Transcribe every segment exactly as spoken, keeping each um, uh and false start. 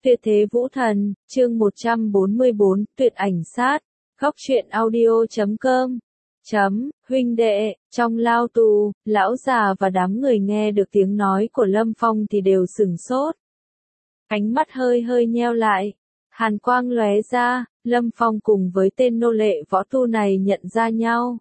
Tuyệt thế vũ thần, chương một trăm bốn mươi bốn, tuyệt ảnh sát, góc truyện audio chấm com. Chấm, huynh đệ, trong lao tù, lão già và đám người nghe được tiếng nói của Lâm Phong thì đều sửng sốt. Ánh mắt hơi hơi nheo lại, hàn quang lóe ra, Lâm Phong cùng với tên nô lệ võ tu này nhận ra nhau.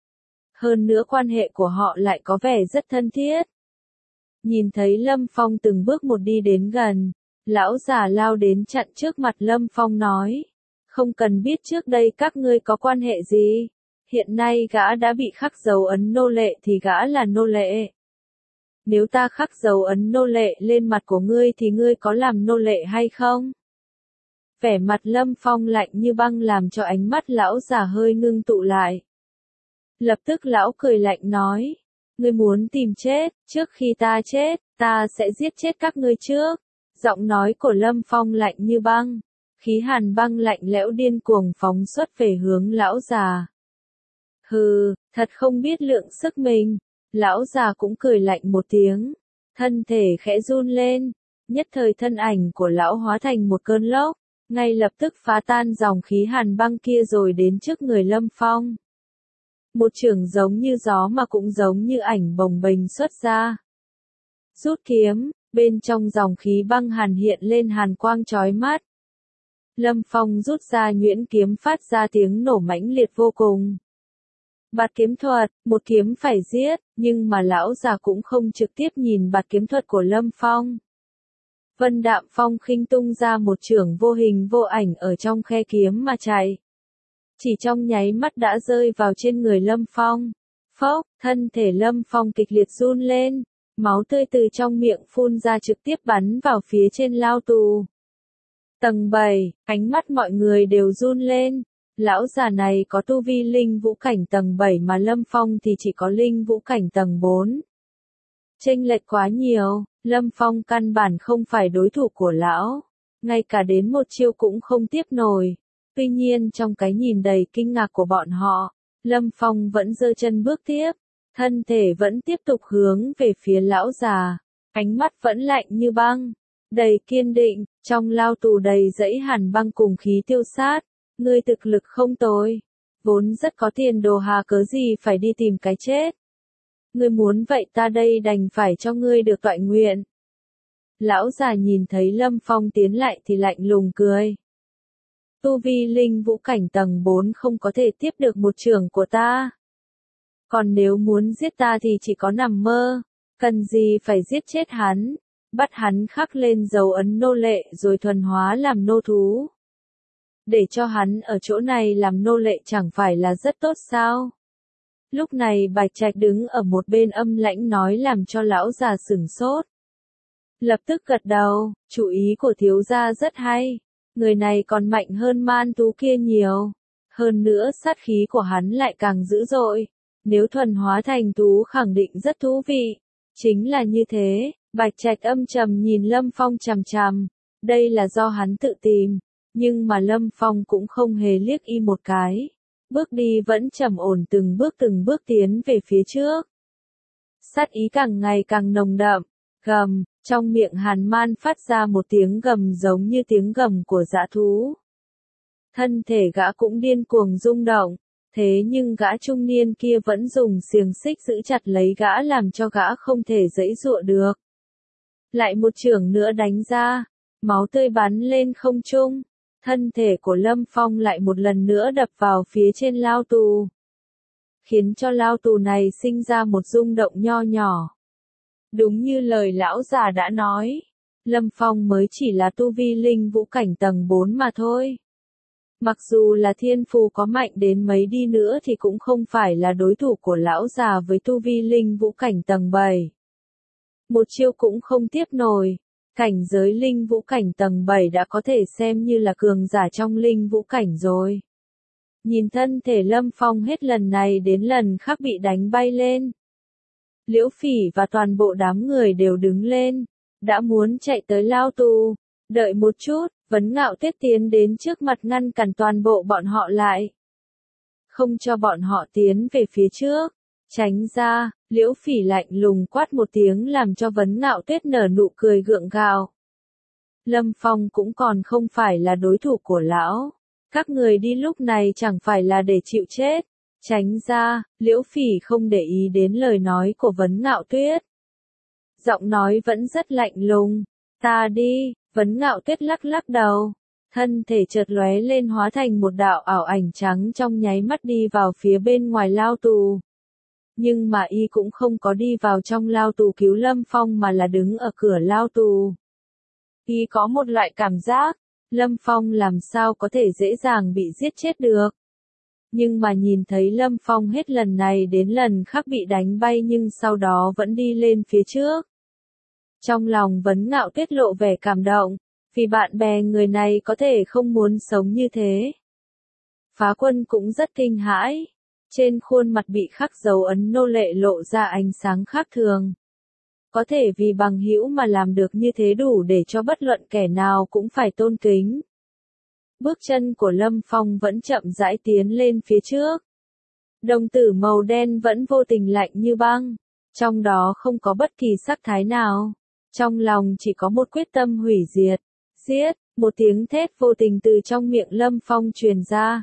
Hơn nữa quan hệ của họ lại có vẻ rất thân thiết. Nhìn thấy Lâm Phong từng bước một đi đến gần, lão già lao đến chặn trước mặt Lâm Phong nói, không cần biết trước đây các ngươi có quan hệ gì, hiện nay gã đã bị khắc dấu ấn nô lệ thì gã là nô lệ. Nếu ta khắc dấu ấn nô lệ lên mặt của ngươi thì ngươi có làm nô lệ hay không? Vẻ mặt Lâm Phong lạnh như băng làm cho ánh mắt lão già hơi ngưng tụ lại. Lập tức lão cười lạnh nói, ngươi muốn tìm chết, trước khi ta chết, ta sẽ giết chết các ngươi trước. Giọng nói của Lâm Phong lạnh như băng, khí hàn băng lạnh lẽo điên cuồng phóng xuất về hướng lão già. Hừ, thật không biết lượng sức mình. Lão già cũng cười lạnh một tiếng, thân thể khẽ run lên, nhất thời thân ảnh của lão hóa thành một cơn lốc, ngay lập tức phá tan dòng khí hàn băng kia rồi đến trước người Lâm Phong. Một chưởng giống như gió mà cũng giống như ảnh bồng bềnh xuất ra. Rút kiếm, bên trong dòng khí băng hàn hiện lên hàn quang chói mắt. Lâm Phong rút ra nhuyễn kiếm phát ra tiếng nổ mãnh liệt vô cùng. Bạt kiếm thuật, một kiếm phải giết, nhưng mà lão già cũng không trực tiếp nhìn bạt kiếm thuật của Lâm Phong. Vân Đạm Phong khinh tung ra một chưởng vô hình vô ảnh ở trong khe kiếm mà chạy. Chỉ trong nháy mắt đã rơi vào trên người Lâm Phong. Phốc, thân thể Lâm Phong kịch liệt run lên, máu tươi từ trong miệng phun ra trực tiếp bắn vào phía trên lao tù. Tầng bảy, ánh mắt mọi người đều run lên. Lão già này có tu vi linh vũ cảnh tầng bảy mà Lâm Phong thì chỉ có linh vũ cảnh tầng bốn. Chênh lệch quá nhiều, Lâm Phong căn bản không phải đối thủ của lão, ngay cả đến một chiêu cũng không tiếp nổi. Tuy nhiên trong cái nhìn đầy kinh ngạc của bọn họ, Lâm Phong vẫn giơ chân bước tiếp, thân thể vẫn tiếp tục hướng về phía lão già, ánh mắt vẫn lạnh như băng, đầy kiên định, trong lao tù đầy dãy hàn băng cùng khí tiêu sát. Ngươi thực lực không tồi, vốn rất có tiền đồ hà cớ gì phải đi tìm cái chết. Ngươi muốn vậy ta đây đành phải cho ngươi được toại nguyện. Lão già nhìn thấy Lâm Phong tiến lại thì lạnh lùng cười. Tu vi linh vũ cảnh tầng bốn không có thể tiếp được một chưởng của ta. Còn nếu muốn giết ta thì chỉ có nằm mơ, cần gì phải giết chết hắn, bắt hắn khắc lên dấu ấn nô lệ rồi thuần hóa làm nô thú. Để cho hắn ở chỗ này làm nô lệ chẳng phải là rất tốt sao? Lúc này Bạch Trạch đứng ở một bên âm lãnh nói làm cho lão già sửng sốt. Lập tức gật đầu, chủ ý của thiếu gia rất hay, người này còn mạnh hơn man thú kia nhiều. Hơn nữa sát khí của hắn lại càng dữ dội, nếu thuần hóa thành thú khẳng định rất thú vị. Chính là như thế, Bạch Trạch âm trầm nhìn Lâm Phong chằm chằm, đây là do hắn tự tìm. Nhưng mà Lâm Phong cũng không hề liếc y một cái, bước đi vẫn trầm ổn từng bước từng bước tiến về phía trước. Sát ý càng ngày càng nồng đậm, gầm, trong miệng Hàn Man phát ra một tiếng gầm giống như tiếng gầm của dã thú. Thân thể gã cũng điên cuồng rung động, thế nhưng gã trung niên kia vẫn dùng xiềng xích giữ chặt lấy gã làm cho gã không thể giãy giụa được. Lại một chưởng nữa đánh ra, máu tươi bắn lên không trung. Thân thể của Lâm Phong lại một lần nữa đập vào phía trên lao tù, khiến cho lao tù này sinh ra một rung động nho nhỏ. Đúng như lời lão già đã nói, Lâm Phong mới chỉ là tu vi linh vũ cảnh tầng bốn mà thôi. Mặc dù là thiên phù có mạnh đến mấy đi nữa thì cũng không phải là đối thủ của lão già với tu vi linh vũ cảnh tầng bảy. Một chiêu cũng không tiếp nổi. Cảnh giới linh vũ cảnh tầng bảy đã có thể xem như là cường giả trong linh vũ cảnh rồi. Nhìn thân thể Lâm Phong hết lần này đến lần khác bị đánh bay lên. Liễu Phỉ và toàn bộ đám người đều đứng lên, đã muốn chạy tới lao tù. Đợi một chút, Vấn Ngạo Tuyết tiến đến trước mặt ngăn cản toàn bộ bọn họ lại. Không cho bọn họ tiến về phía trước. Tránh ra, Liễu Phỉ lạnh lùng quát một tiếng làm cho Vấn Ngạo Tuyết nở nụ cười gượng gạo. Lâm Phong cũng còn không phải là đối thủ của lão. Các người đi lúc này chẳng phải là để chịu chết. Tránh ra, Liễu Phỉ không để ý đến lời nói của Vấn Ngạo Tuyết. Giọng nói vẫn rất lạnh lùng. Ta đi, Vấn Ngạo Tuyết lắc lắc đầu. Thân thể chợt lóe lên hóa thành một đạo ảo ảnh trắng trong nháy mắt đi vào phía bên ngoài lao tù. Nhưng mà y cũng không có đi vào trong lao tù cứu Lâm Phong mà là đứng ở cửa lao tù. Y có một loại cảm giác, Lâm Phong làm sao có thể dễ dàng bị giết chết được. Nhưng mà nhìn thấy Lâm Phong hết lần này đến lần khác bị đánh bay nhưng sau đó vẫn đi lên phía trước. Trong lòng Vấn Ngạo Tuyết lộ vẻ cảm động, vì bạn bè người này có thể không muốn sống như thế. Phá Quân cũng rất kinh hãi, trên khuôn mặt bị khắc dấu ấn nô lệ lộ ra ánh sáng khác thường. Có thể vì bằng hữu mà làm được như thế đủ để cho bất luận kẻ nào cũng phải tôn kính. Bước chân của Lâm Phong vẫn chậm rãi tiến lên phía trước. Đồng tử màu đen vẫn vô tình lạnh như băng, trong đó không có bất kỳ sắc thái nào. Trong lòng chỉ có một quyết tâm hủy diệt. Giết, một tiếng thét vô tình từ trong miệng Lâm Phong truyền ra.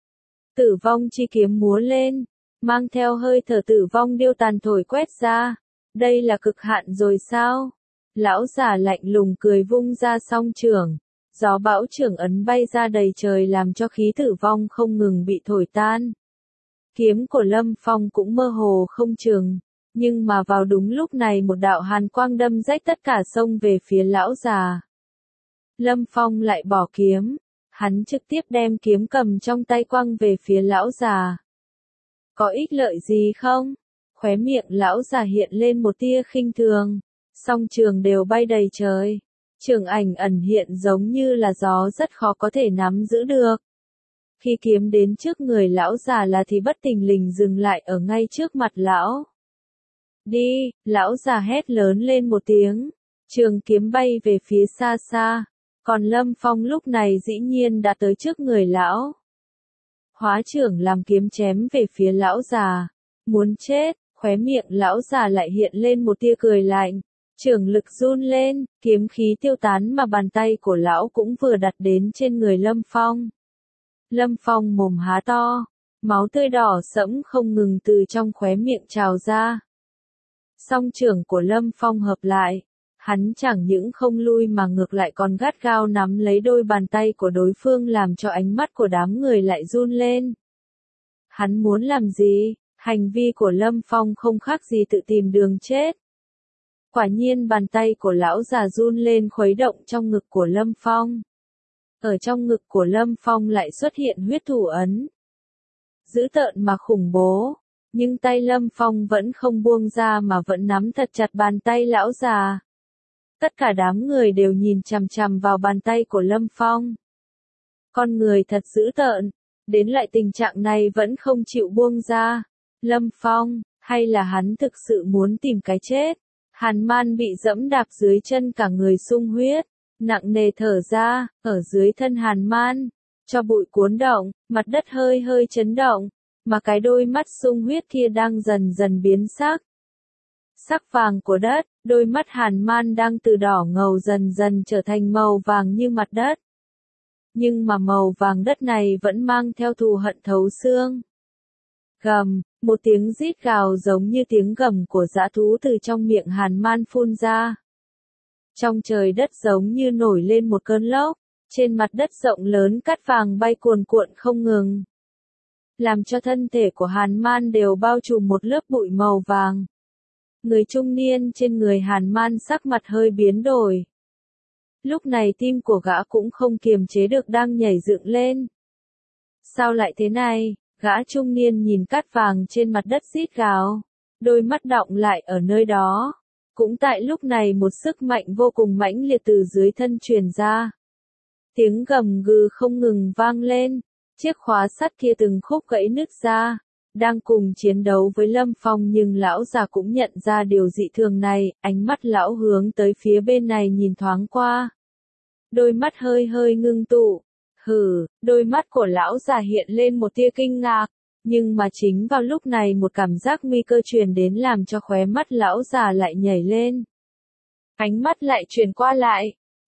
Tử vong chi kiếm múa lên, mang theo hơi thở tử vong điêu tàn thổi quét ra. Đây là cực hạn rồi sao? Lão già lạnh lùng cười vung ra song chưởng. Gió bão chưởng ấn bay ra đầy trời làm cho khí tử vong không ngừng bị thổi tan. Kiếm của Lâm Phong cũng mơ hồ không chừng. Nhưng mà vào đúng lúc này một đạo hàn quang đâm rách tất cả xông về phía lão già. Lâm Phong lại bỏ kiếm. Hắn trực tiếp đem kiếm cầm trong tay quăng về phía lão già. Có ích lợi gì không? Khóe miệng lão già hiện lên một tia khinh thường. Song trường đều bay đầy trời. Trường ảnh ẩn hiện giống như là gió rất khó có thể nắm giữ được. Khi kiếm đến trước người lão già là thì bất tình lình dừng lại ở ngay trước mặt lão. Đi, lão già hét lớn lên một tiếng. Trường kiếm bay về phía xa xa. Còn Lâm Phong lúc này dĩ nhiên đã tới trước người lão. Hóa trưởng làm kiếm chém về phía lão già. Muốn chết, khóe miệng lão già lại hiện lên một tia cười lạnh. Trưởng lực run lên, kiếm khí tiêu tán mà bàn tay của lão cũng vừa đặt đến trên người Lâm Phong. Lâm Phong mồm há to, máu tươi đỏ sẫm không ngừng từ trong khóe miệng trào ra. Song trưởng của Lâm Phong hợp lại, hắn chẳng những không lui mà ngược lại còn gắt gao nắm lấy đôi bàn tay của đối phương làm cho ánh mắt của đám người lại run lên. Hắn muốn làm gì? Hành vi của Lâm Phong không khác gì tự tìm đường chết. Quả nhiên bàn tay của lão già run lên khuấy động trong ngực của Lâm Phong. Ở trong ngực của Lâm Phong lại xuất hiện huyết thủ ấn. Dữ tợn mà khủng bố, nhưng tay Lâm Phong vẫn không buông ra mà vẫn nắm thật chặt bàn tay lão già. Tất cả đám người đều nhìn chằm chằm vào bàn tay của Lâm Phong. Con người thật dữ tợn, đến lại tình trạng này vẫn không chịu buông ra. Lâm Phong, hay là hắn thực sự muốn tìm cái chết? Hàn Man bị dẫm đạp dưới chân cả người sung huyết, nặng nề thở ra, ở dưới thân Hàn Man, cho bụi cuốn động, mặt đất hơi hơi chấn động, mà cái đôi mắt sung huyết kia đang dần dần biến sắc. Sắc vàng của đất, đôi mắt Hàn Man đang từ đỏ ngầu dần dần trở thành màu vàng như mặt đất. Nhưng mà màu vàng đất này vẫn mang theo thù hận thấu xương. Gầm, một tiếng rít gào giống như tiếng gầm của dã thú từ trong miệng Hàn Man phun ra. Trong trời đất giống như nổi lên một cơn lốc, trên mặt đất rộng lớn cát vàng bay cuồn cuộn không ngừng. Làm cho thân thể của Hàn Man đều bao trùm một lớp bụi màu vàng. Người trung niên trên người Hàn Man sắc mặt hơi biến đổi. Lúc này tim của gã cũng không kiềm chế được đang nhảy dựng lên. Sao lại thế này? Gã trung niên nhìn cát vàng trên mặt đất rít gào, đôi mắt đọng lại ở nơi đó. Cũng tại lúc này một sức mạnh vô cùng mãnh liệt từ dưới thân truyền ra. Tiếng gầm gừ không ngừng vang lên, chiếc khóa sắt kia từng khúc gãy nứt ra. Đang cùng chiến đấu với Lâm Phong nhưng lão già cũng nhận ra điều dị thường này, ánh mắt lão hướng tới phía bên này nhìn thoáng qua. Đôi mắt hơi hơi ngưng tụ. Hừ, đôi mắt của lão già hiện lên một tia kinh ngạc, nhưng mà chính vào lúc này một cảm giác nguy cơ truyền đến làm cho khóe mắt lão già lại nhảy lên. Ánh mắt lại truyền qua lại,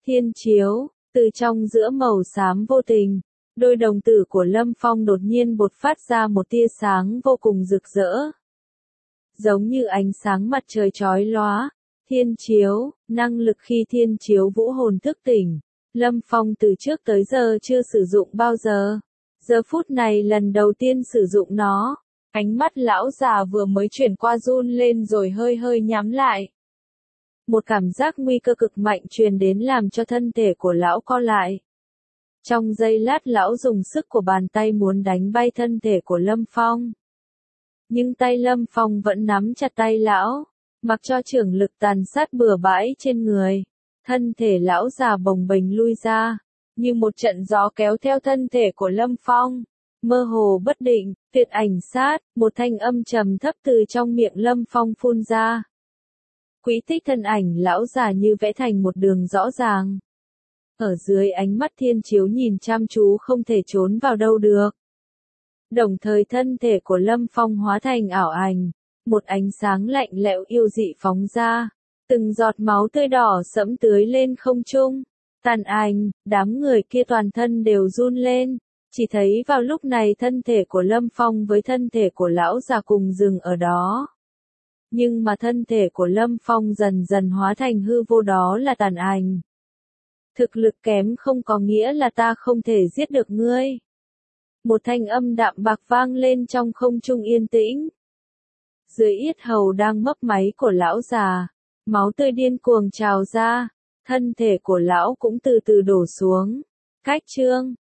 Thiên chiếu, từ trong giữa màu xám vô tình, đôi đồng tử của Lâm Phong đột nhiên bột phát ra một tia sáng vô cùng rực rỡ. Giống như ánh sáng mặt trời chói lóa. Thiên chiếu, năng lực khi thiên chiếu vũ hồn thức tỉnh, Lâm Phong từ trước tới giờ chưa sử dụng bao giờ. Giờ phút này lần đầu tiên sử dụng nó, ánh mắt lão già vừa mới chuyển qua run lên rồi hơi hơi nhắm lại. Một cảm giác nguy cơ cực mạnh truyền đến làm cho thân thể của lão co lại. Trong giây lát lão dùng sức của bàn tay muốn đánh bay thân thể của Lâm Phong. Nhưng tay Lâm Phong vẫn nắm chặt tay lão, mặc cho chưởng lực tàn sát bừa bãi trên người. Thân thể lão già bồng bềnh lui ra, như một trận gió kéo theo thân thể của Lâm Phong. Mơ hồ bất định, tuyệt ảnh sát, một thanh âm trầm thấp từ trong miệng Lâm Phong phun ra. Quỹ tích thân ảnh lão già như vẽ thành một đường rõ ràng. Ở dưới ánh mắt thiên chiếu nhìn chăm chú không thể trốn vào đâu được. Đồng thời thân thể của Lâm Phong hóa thành ảo ảnh, một ánh sáng lạnh lẽo yêu dị phóng ra, từng giọt máu tươi đỏ sẫm tưới lên không trung. Tàn ảnh, đám người kia toàn thân đều run lên, chỉ thấy vào lúc này thân thể của Lâm Phong với thân thể của lão già cùng dừng ở đó. Nhưng mà thân thể của Lâm Phong dần dần hóa thành hư vô, đó là tàn ảnh. Thực lực kém không có nghĩa là ta không thể giết được ngươi. Một thanh âm đạm bạc vang lên trong không trung yên tĩnh. Dưới yết hầu đang mấp máy của lão già, máu tươi điên cuồng trào ra, thân thể của lão cũng từ từ đổ xuống. Cách chương